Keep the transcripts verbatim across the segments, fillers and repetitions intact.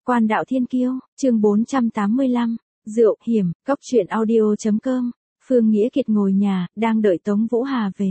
Quan đạo thiên kiêu, chương bốn trăm tám mươi lăm, rượu, hiểm, cốc truyện audio.com, Phương Nghĩa Kiệt ngồi nhà, đang đợi Tống Vũ Hà về.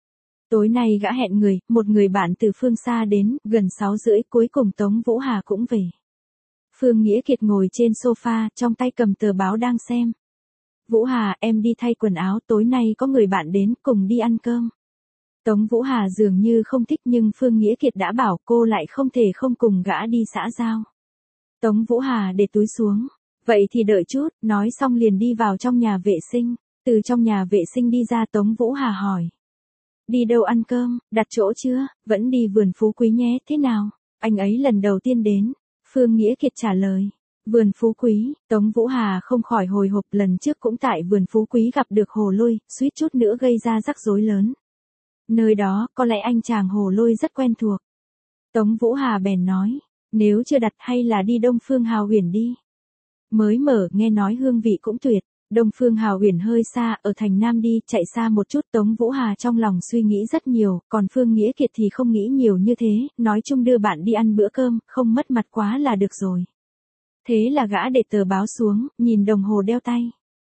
Tối nay gã hẹn người, một người bạn từ phương xa đến, gần sáu rưỡi cuối cùng Tống Vũ Hà cũng về. Phương Nghĩa Kiệt ngồi trên sofa, trong tay cầm tờ báo đang xem. Vũ Hà, em đi thay quần áo, tối nay có người bạn đến, cùng đi ăn cơm. Tống Vũ Hà dường như không thích nhưng Phương Nghĩa Kiệt đã bảo cô lại không thể không cùng gã đi xã giao. Tống Vũ Hà để túi xuống. Vậy thì đợi chút, nói xong liền đi vào trong nhà vệ sinh. Từ trong nhà vệ sinh đi ra Tống Vũ Hà hỏi. Đi đâu ăn cơm, đặt chỗ chưa, vẫn đi vườn Phú Quý nhé, thế nào? Anh ấy lần đầu tiên đến. Phương Nghĩa Kiệt trả lời. Vườn Phú Quý, Tống Vũ Hà không khỏi hồi hộp, lần trước cũng tại vườn Phú Quý gặp được Hồ Lôi, suýt chút nữa gây ra rắc rối lớn. Nơi đó, có lẽ anh chàng Hồ Lôi rất quen thuộc. Tống Vũ Hà bèn nói, nếu chưa đặt hay là đi Đông Phương Hào Uyển đi. Mới mở, nghe nói hương vị cũng tuyệt. Đông Phương Hào Uyển hơi xa, ở thành Nam đi, chạy xa một chút. Tống Vũ Hà trong lòng suy nghĩ rất nhiều, còn Phương Nghĩa Kiệt thì không nghĩ nhiều như thế, nói chung đưa bạn đi ăn bữa cơm, không mất mặt quá là được rồi. Thế là gã để tờ báo xuống, nhìn đồng hồ đeo tay.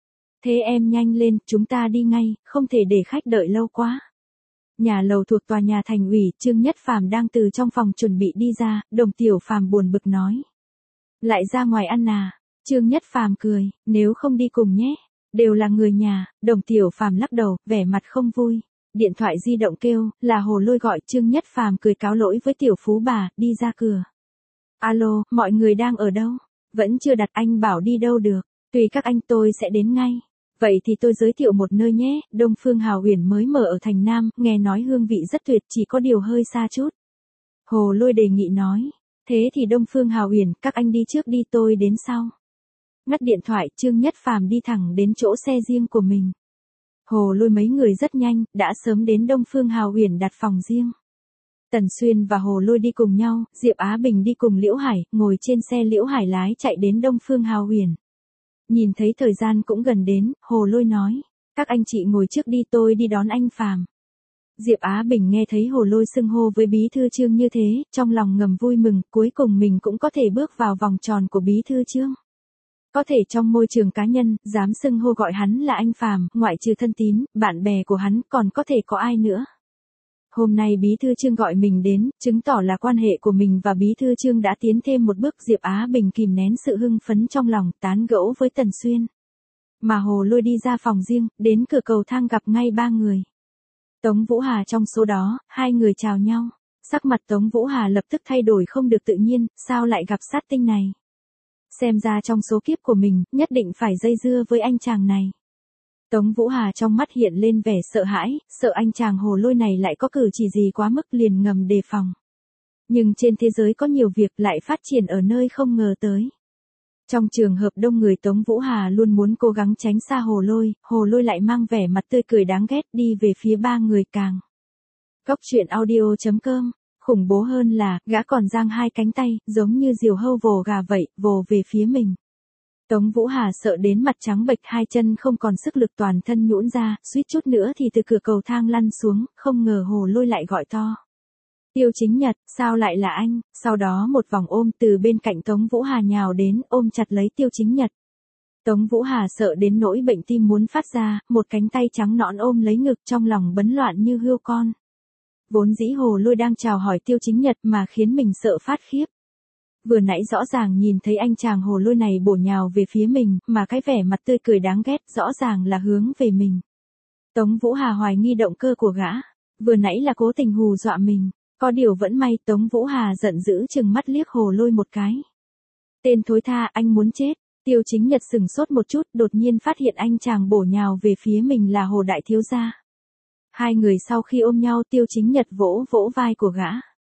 Thế em nhanh lên, chúng ta đi ngay, không thể để khách đợi lâu quá. Nhà lầu thuộc tòa nhà thành ủy, Trương Nhất Phàm đang từ trong phòng chuẩn bị đi ra, Đồng Tiểu Phàm buồn bực nói. Lại ra ngoài ăn à? Trương Nhất Phàm cười, nếu không đi cùng nhé, đều là người nhà. Đồng Tiểu Phàm lắc đầu, vẻ mặt không vui. Điện thoại di động kêu, là Hồ Lôi gọi. Trương Nhất Phàm cười cáo lỗi với tiểu phú bà, đi ra cửa. Alo, mọi người đang ở đâu? Vẫn chưa đặt, anh bảo đi đâu được, tùy các anh, tôi sẽ đến ngay. Vậy thì tôi giới thiệu một nơi nhé, Đông Phương Hào Uyển mới mở ở thành Nam, nghe nói hương vị rất tuyệt, chỉ có điều hơi xa chút. Hồ Lôi đề nghị nói, thế thì Đông Phương Hào Uyển, các anh đi trước đi, tôi đến sau. Ngắt điện thoại, Trương Nhất Phàm đi thẳng đến chỗ xe riêng của mình. Hồ Lôi mấy người rất nhanh, đã sớm đến Đông Phương Hào Uyển đặt phòng riêng. Tần Xuyên và Hồ Lôi đi cùng nhau, Diệp Á Bình đi cùng Liễu Hải, ngồi trên xe Liễu Hải lái chạy đến Đông Phương Hào Uyển. Nhìn thấy thời gian cũng gần đến, Hồ Lôi nói, các anh chị ngồi trước đi, tôi đi đón anh Phàm. Diệp Á Bình nghe thấy Hồ Lôi xưng hô với bí thư Trương như thế, trong lòng ngầm vui mừng, cuối cùng mình cũng có thể bước vào vòng tròn của bí thư Trương. Có thể trong môi trường cá nhân, dám xưng hô gọi hắn là anh Phàm, ngoại trừ thân tín, bạn bè của hắn, còn có thể có ai nữa. Hôm nay bí thư Trương gọi mình đến, chứng tỏ là quan hệ của mình và bí thư Trương đã tiến thêm một bước. Diệp Á Bình kìm nén sự hưng phấn trong lòng, tán gẫu với Tần Xuyên. Mà Hồ Lôi đi ra phòng riêng, đến cửa cầu thang gặp ngay ba người. Tống Vũ Hà trong số đó, hai người chào nhau. Sắc mặt Tống Vũ Hà lập tức thay đổi không được tự nhiên, sao lại gặp sát tinh này? Xem ra trong số kiếp của mình, nhất định phải dây dưa với anh chàng này. Tống Vũ Hà trong mắt hiện lên vẻ sợ hãi, sợ anh chàng Hồ Lôi này lại có cử chỉ gì quá mức, liền ngầm đề phòng. Nhưng trên thế giới có nhiều việc lại phát triển ở nơi không ngờ tới. Trong trường hợp đông người, Tống Vũ Hà luôn muốn cố gắng tránh xa Hồ Lôi, Hồ Lôi lại mang vẻ mặt tươi cười đáng ghét đi về phía ba người càng. Cốc truyện audio.com, khủng bố hơn là, gã còn giang hai cánh tay, giống như diều hâu vồ gà vậy, vồ về phía mình. Tống Vũ Hà sợ đến mặt trắng bệch, hai chân không còn sức lực, toàn thân nhũn ra, suýt chút nữa thì từ cửa cầu thang lăn xuống, không ngờ Hồ Lôi lại gọi to. Tiêu Chính Nhật, sao lại là anh? Sau đó một vòng ôm từ bên cạnh Tống Vũ Hà nhào đến, ôm chặt lấy Tiêu Chính Nhật. Tống Vũ Hà sợ đến nỗi bệnh tim muốn phát ra, một cánh tay trắng nõn ôm lấy ngực, trong lòng bấn loạn như hươu con. Vốn dĩ Hồ Lôi đang chào hỏi Tiêu Chính Nhật mà khiến mình sợ phát khiếp. Vừa nãy rõ ràng nhìn thấy anh chàng Hồ Lôi này bổ nhào về phía mình, mà cái vẻ mặt tươi cười đáng ghét rõ ràng là hướng về mình. Tống Vũ Hà hoài nghi động cơ của gã, vừa nãy là cố tình hù dọa mình, có điều vẫn may. Tống Vũ Hà giận dữ chừng mắt liếc Hồ Lôi một cái. Tên thối tha, anh muốn chết. Tiêu Chính Nhật sừng sốt một chút, đột nhiên phát hiện anh chàng bổ nhào về phía mình là Hồ đại thiếu gia. Hai người sau khi ôm nhau, Tiêu Chính Nhật vỗ vỗ vai của gã.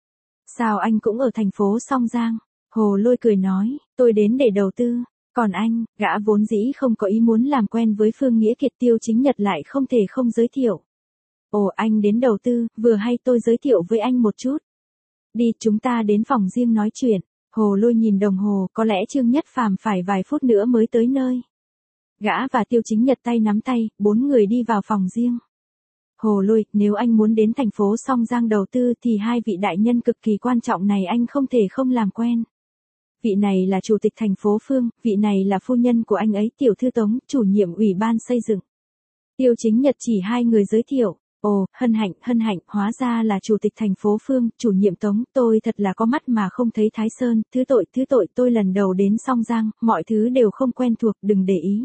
Sao anh cũng ở thành phố Song Giang? Hồ Lôi cười nói, tôi đến để đầu tư, còn anh, gã vốn dĩ không có ý muốn làm quen với Phương Nghĩa Kiệt. Tiêu Chính Nhật lại không thể không giới thiệu. Ồ, anh đến đầu tư, vừa hay tôi giới thiệu với anh một chút. Đi, chúng ta đến phòng riêng nói chuyện. Hồ Lôi nhìn đồng hồ, có lẽ Trương Nhất Phàm phải vài phút nữa mới tới nơi. Gã và Tiêu Chính Nhật tay nắm tay, bốn người đi vào phòng riêng. Hồ Lôi, nếu anh muốn đến thành phố Song Giang đầu tư thì hai vị đại nhân cực kỳ quan trọng này anh không thể không làm quen. vị này là chủ tịch thành phố Phương, vị này là phu nhân của anh ấy tiểu thư Tống, chủ nhiệm ủy ban xây dựng. Tiêu Chính Nhật chỉ hai người giới thiệu. Ồ, hân hạnh, hân hạnh, hóa ra là chủ tịch thành phố Phương, chủ nhiệm Tống, tôi thật là có mắt mà không thấy Thái Sơn, thứ tội, thứ tội, tôi lần đầu đến Song Giang, mọi thứ đều không quen thuộc, đừng để ý.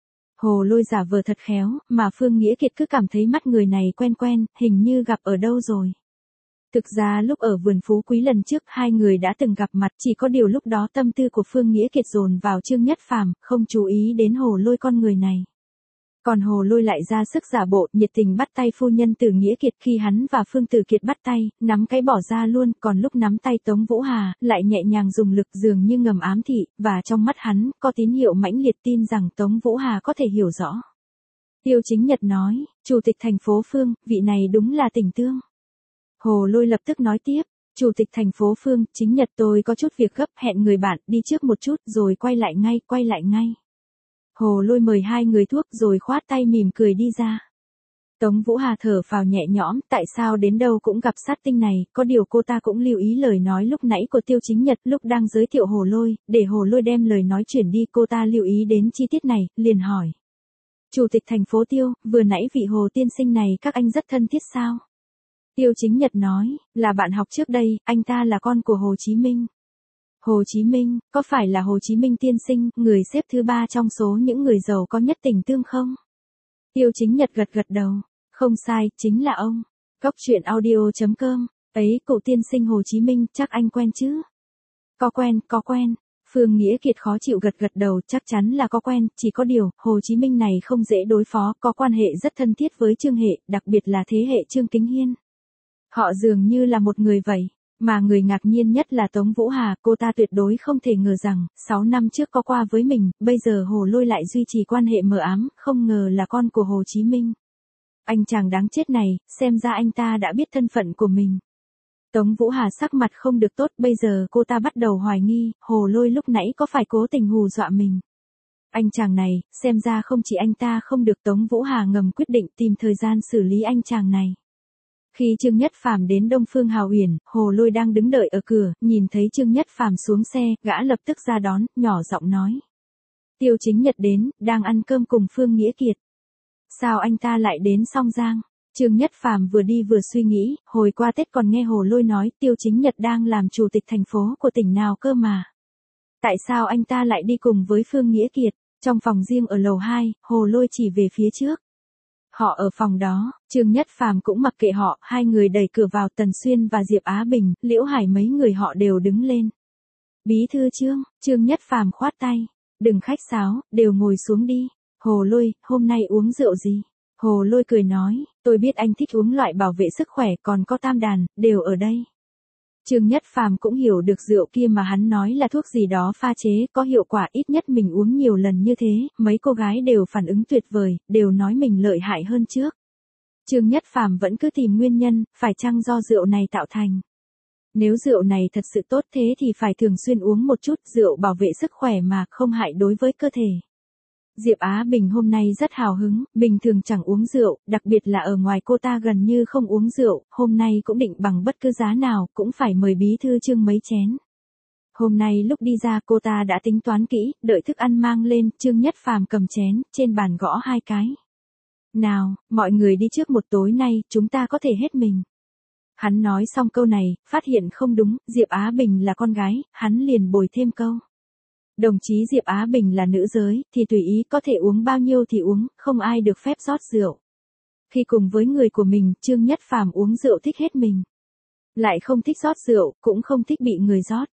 Hồ Lôi giả vờ thật khéo, mà Phương Nghĩa Kiệt cứ cảm thấy mắt người này quen quen, hình như gặp ở đâu rồi. Thực ra lúc ở vườn Phú Quý lần trước hai người đã từng gặp mặt, chỉ có điều lúc đó tâm tư của Phương Nghĩa Kiệt dồn vào Trương Nhất Phàm, không chú ý đến Hồ Lôi con người này. Còn Hồ Lôi lại ra sức giả bộ, nhiệt tình bắt tay phu nhân Từ Nghĩa Kiệt, khi hắn và Phương Tử Kiệt bắt tay, nắm cái bỏ ra luôn, còn lúc nắm tay Tống Vũ Hà, lại nhẹ nhàng dùng lực dường như ngầm ám thị, và trong mắt hắn, có tín hiệu mãnh liệt tin rằng Tống Vũ Hà có thể hiểu rõ. Tiêu Chính Nhật nói, chủ tịch thành phố Phương, vị này đúng là tình tương. Hồ Lôi lập tức nói tiếp, chủ tịch thành phố Phương, Chính Nhật tôi có chút việc gấp, hẹn người bạn, đi trước một chút, rồi quay lại ngay, quay lại ngay. Hồ Lôi mời hai người thuốc rồi khoát tay mỉm cười đi ra. Tống Vũ Hà thở phào nhẹ nhõm, tại sao đến đâu cũng gặp sát tinh này, có điều cô ta cũng lưu ý lời nói lúc nãy của Tiêu Chính Nhật lúc đang giới thiệu Hồ Lôi, để Hồ Lôi đem lời nói chuyển đi, cô ta lưu ý đến chi tiết này, liền hỏi. Chủ tịch thành phố Tiêu, vừa nãy vị Hồ tiên sinh này các anh rất thân thiết sao? Tiêu Chính Nhật nói, là bạn học trước đây, anh ta là con của Hồ Chí Minh. Hồ Chí Minh, có phải là Hồ Chí Minh tiên sinh, người xếp thứ ba trong số những người giàu có nhất tỉnh Tương không? Tiêu Chính Nhật gật gật đầu, không sai, chính là ông. Cốc truyện audio chấm com, ấy cụ tiên sinh Hồ Chí Minh, chắc anh quen chứ? Có quen, có quen. Phương Nghĩa Kiệt khó chịu gật gật đầu, chắc chắn là có quen, chỉ có điều, Hồ Chí Minh này không dễ đối phó, có quan hệ rất thân thiết với Trương Hệ, đặc biệt là thế hệ Trương Kính Hiên. Họ dường như là một người vậy. Mà người ngạc nhiên nhất là Tống Vũ Hà, cô ta tuyệt đối không thể ngờ rằng, sáu năm trước có qua với mình, bây giờ Hồ Lôi lại duy trì quan hệ mờ ám, không ngờ là con của Hồ Chí Minh. Anh chàng đáng chết này, xem ra anh ta đã biết thân phận của mình. Tống Vũ Hà sắc mặt không được tốt, bây giờ cô ta bắt đầu hoài nghi, Hồ Lôi lúc nãy có phải cố tình hù dọa mình. Anh chàng này, xem ra không chỉ anh ta không được. Tống Vũ Hà ngầm quyết định tìm thời gian xử lý anh chàng này. Khi Trương Nhất Phàm đến Đông Phương Hào Uyển, Hồ Lôi đang đứng đợi ở cửa, nhìn thấy Trương Nhất Phàm xuống xe, gã lập tức ra đón, nhỏ giọng nói. Tiêu Chính Nhật đến, đang ăn cơm cùng Phương Nghĩa Kiệt. Sao anh ta lại đến Song Giang? Trương Nhất Phàm vừa đi vừa suy nghĩ, hồi qua Tết còn nghe Hồ Lôi nói Tiêu Chính Nhật đang làm chủ tịch thành phố của tỉnh nào cơ mà. Tại sao anh ta lại đi cùng với Phương Nghĩa Kiệt? Trong phòng riêng ở lầu hai, Hồ Lôi chỉ về phía trước. Họ ở phòng đó, Trương Nhất Phàm cũng mặc kệ họ, hai người đẩy cửa vào, Tần Xuyên và Diệp Á Bình, Liễu Hải mấy người họ đều đứng lên. Bí thư Trương, Trương Nhất Phàm khoát tay, đừng khách sáo, đều ngồi xuống đi. Hồ Lôi, hôm nay uống rượu gì? Hồ Lôi cười nói, tôi biết anh thích uống loại bảo vệ sức khỏe, còn có tam đàn, đều ở đây. Trương Nhất Phàm cũng hiểu được rượu kia mà hắn nói là thuốc gì đó pha chế, có hiệu quả, ít nhất mình uống nhiều lần như thế, mấy cô gái đều phản ứng tuyệt vời, đều nói mình lợi hại hơn trước. Trương Nhất Phàm vẫn cứ tìm nguyên nhân, phải chăng do rượu này tạo thành. Nếu rượu này thật sự tốt thế thì phải thường xuyên uống một chút, rượu bảo vệ sức khỏe mà, không hại đối với cơ thể. Diệp Á Bình hôm nay rất hào hứng, bình thường chẳng uống rượu, đặc biệt là ở ngoài cô ta gần như không uống rượu, hôm nay cũng định bằng bất cứ giá nào, cũng phải mời bí thư Trương mấy chén. Hôm nay lúc đi ra cô ta đã tính toán kỹ, đợi thức ăn mang lên, Trương Nhất Phàm cầm chén, trên bàn gõ hai cái. Nào, mọi người đi trước một tối nay, chúng ta có thể hết mình. Hắn nói xong câu này, phát hiện không đúng, Diệp Á Bình là con gái, hắn liền bồi thêm câu. Đồng chí Diệp Á Bình là nữ giới, thì tùy ý có thể uống bao nhiêu thì uống, không ai được phép rót rượu. Khi cùng với người của mình, Trương Nhất Phàm uống rượu thích hết mình. Lại không thích rót rượu, cũng không thích bị người rót.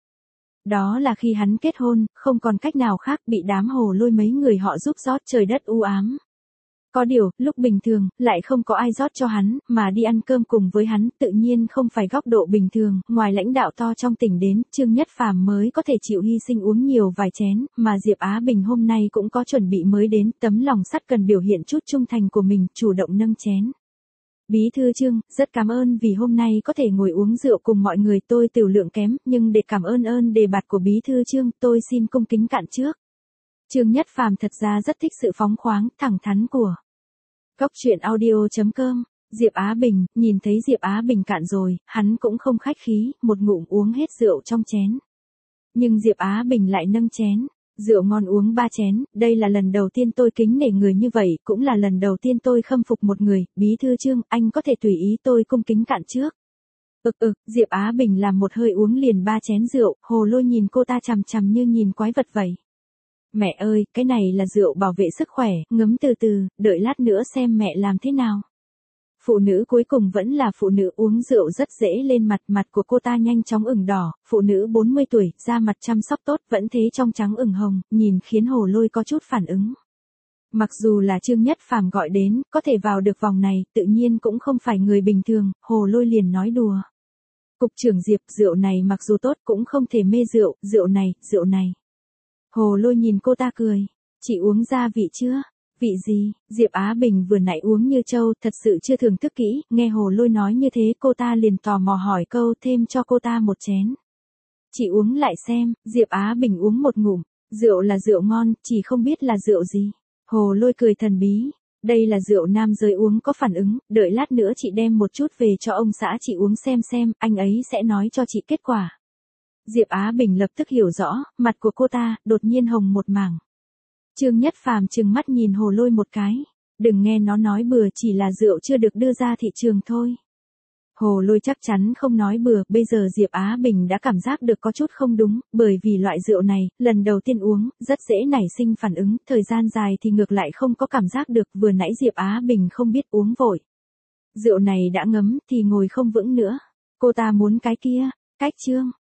Đó là khi hắn kết hôn, không còn cách nào khác, bị đám Hồ Lôi mấy người họ giúp rót, trời đất u ám. Có điều, lúc bình thường, lại không có ai rót cho hắn, mà đi ăn cơm cùng với hắn, tự nhiên không phải góc độ bình thường, ngoài lãnh đạo to trong tỉnh đến, Trương Nhất Phàm mới có thể chịu hy sinh uống nhiều vài chén, mà Diệp Á Bình hôm nay cũng có chuẩn bị mới đến, tấm lòng sắt cần biểu hiện chút trung thành của mình, chủ động nâng chén. Bí thư Trương, rất cảm ơn vì hôm nay có thể ngồi uống rượu cùng mọi người, tôi tiểu lượng kém, nhưng để cảm ơn ơn đề bạt của Bí thư Trương, tôi xin cung kính cạn trước. Trương Nhất Phàm thật ra rất thích sự phóng khoáng, thẳng thắn của Cốc truyện audio chấm com. Diệp Á Bình, nhìn thấy Diệp Á Bình cạn rồi, hắn cũng không khách khí, một ngụm uống hết rượu trong chén. Nhưng Diệp Á Bình lại nâng chén. Rượu ngon uống ba chén, đây là lần đầu tiên tôi kính nể người như vậy, cũng là lần đầu tiên tôi khâm phục một người, bí thư Trương, anh có thể tùy ý tôi cung kính cạn trước. Ực ực, Diệp Á Bình làm một hơi uống liền ba chén rượu, Hồ Lôi nhìn cô ta chằm chằm như nhìn quái vật vậy. Mẹ ơi, cái này là rượu bảo vệ sức khỏe, ngấm từ từ, đợi lát nữa xem mẹ làm thế nào. Phụ nữ cuối cùng vẫn là phụ nữ, uống rượu rất dễ lên mặt, mặt của cô ta nhanh chóng ửng đỏ, phụ nữ bốn mươi tuổi, da mặt chăm sóc tốt, vẫn thế trong trắng ửng hồng, nhìn khiến Hồ Lôi có chút phản ứng. Mặc dù là Trương Nhất Phàm gọi đến, có thể vào được vòng này, tự nhiên cũng không phải người bình thường, Hồ Lôi liền nói đùa. Cục trưởng Diệp, rượu này mặc dù tốt cũng không thể mê rượu, rượu này, rượu này. Hồ Lôi nhìn cô ta cười, chị uống gia vị chưa? Vị gì? Diệp Á Bình vừa nãy uống như trâu, thật sự chưa thưởng thức kỹ, nghe Hồ Lôi nói như thế cô ta liền tò mò hỏi câu, thêm cho cô ta một chén. Chị uống lại xem, Diệp Á Bình uống một ngụm, rượu là rượu ngon, chỉ không biết là rượu gì. Hồ Lôi cười thần bí, đây là rượu nam giới uống có phản ứng, đợi lát nữa chị đem một chút về cho ông xã chị uống xem xem, anh ấy sẽ nói cho chị kết quả. Diệp Á Bình lập tức hiểu rõ, mặt của cô ta, đột nhiên hồng một mảng. Trương Nhất Phàm trừng mắt nhìn Hồ Lôi một cái, đừng nghe nó nói bừa, chỉ là rượu chưa được đưa ra thị trường thôi. Hồ Lôi chắc chắn không nói bừa, bây giờ Diệp Á Bình đã cảm giác được có chút không đúng, bởi vì loại rượu này, lần đầu tiên uống, rất dễ nảy sinh phản ứng, thời gian dài thì ngược lại không có cảm giác được, vừa nãy Diệp Á Bình không biết uống vội. Rượu này đã ngấm thì ngồi không vững nữa, cô ta muốn cái kia, cách Trương.